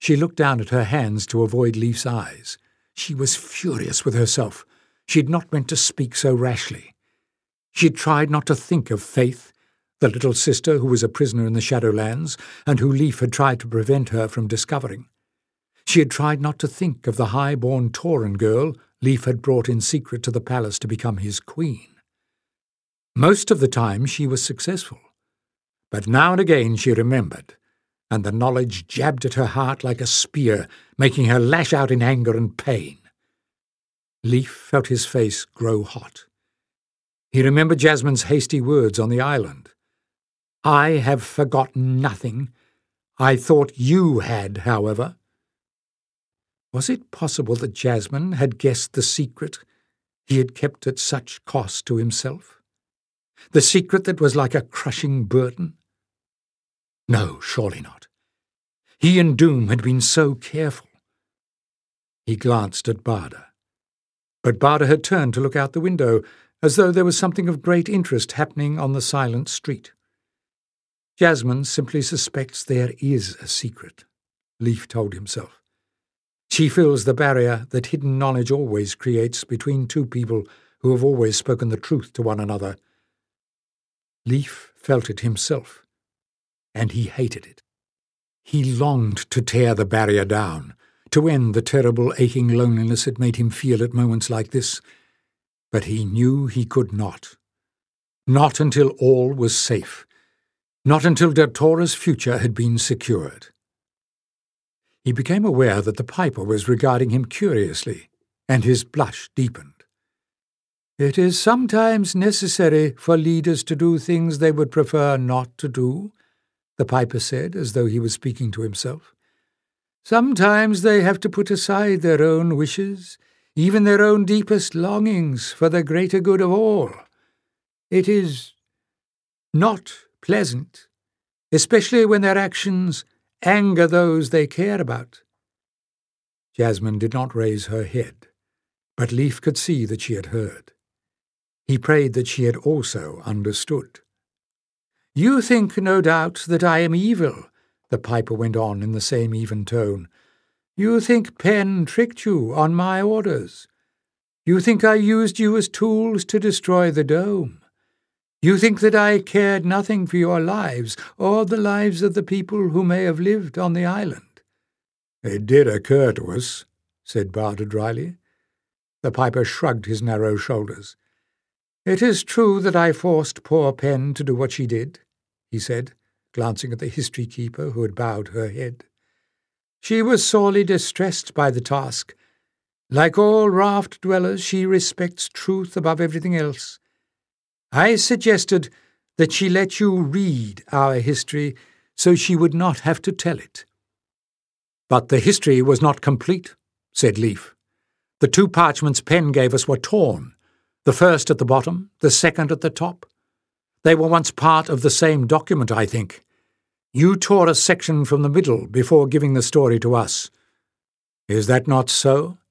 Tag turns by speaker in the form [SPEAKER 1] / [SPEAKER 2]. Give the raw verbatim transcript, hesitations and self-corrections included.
[SPEAKER 1] She looked down at her hands to avoid Leif's eyes. She was furious with herself. She had not meant to speak so rashly. She had tried not to think of Faith, the little sister who was a prisoner in the Shadowlands, and who Leif had tried to prevent her from discovering. She had tried not to think of the high-born Tauren girl Leif had brought in secret to the palace to become his queen. Most of the time she was successful, but now and again she remembered, and the knowledge jabbed at her heart like a spear, making her lash out in anger and pain. Leif felt his face grow hot. He remembered Jasmine's hasty words on the island. "I have forgotten nothing. I thought you had, however." Was it possible that Jasmine had guessed the secret he had kept at such cost to himself? The secret that was like a crushing burden? No, surely not. He and Doom had been so careful. He glanced at Barda. But Barda had turned to look out the window, as though there was something of great interest happening on the silent street. Jasmine simply suspects there is a secret, Leif told himself. She feels the barrier that hidden knowledge always creates between two people who have always spoken the truth to one another. Leif felt it himself, and he hated it. He longed to tear the barrier down, to end the terrible aching loneliness it made him feel at moments like this, but he knew he could not. Not until all was safe. Not until Deltora's future had been secured. He became aware that the Piper was regarding him curiously, and his blush deepened. "It is sometimes necessary for leaders to do things they would prefer not to do," the Piper said, as though he was speaking to himself. "Sometimes they have to put aside their own wishes, even their own deepest longings, for the greater good of all. It is not pleasant, especially when their actions anger those they care about." Jasmine did not raise her head, but Leif could see that she had heard. He prayed that she had also understood. "You think, no doubt, that I am evil," the Piper went on in the same even tone. "You think Pen tricked you on my orders. You think I used you as tools to destroy the dome. You think that I cared nothing for your lives, or the lives of the people who may have lived on the island." "It did occur to us," said Barda dryly. The Piper shrugged his narrow shoulders. "It is true that I forced poor Pen to do what she did," he said, glancing at the history keeper who had bowed her head. "She was sorely distressed by the task. Like all raft dwellers, she respects truth above everything else. I suggested that she let you read our history so she would not have to tell it." "But the history was not complete," said Leif. "The two parchments Pen gave us were torn, the first at the bottom, the second at the top. They were once part of the same document, I think. You tore a section from the middle before giving the story to us. Is that not so?"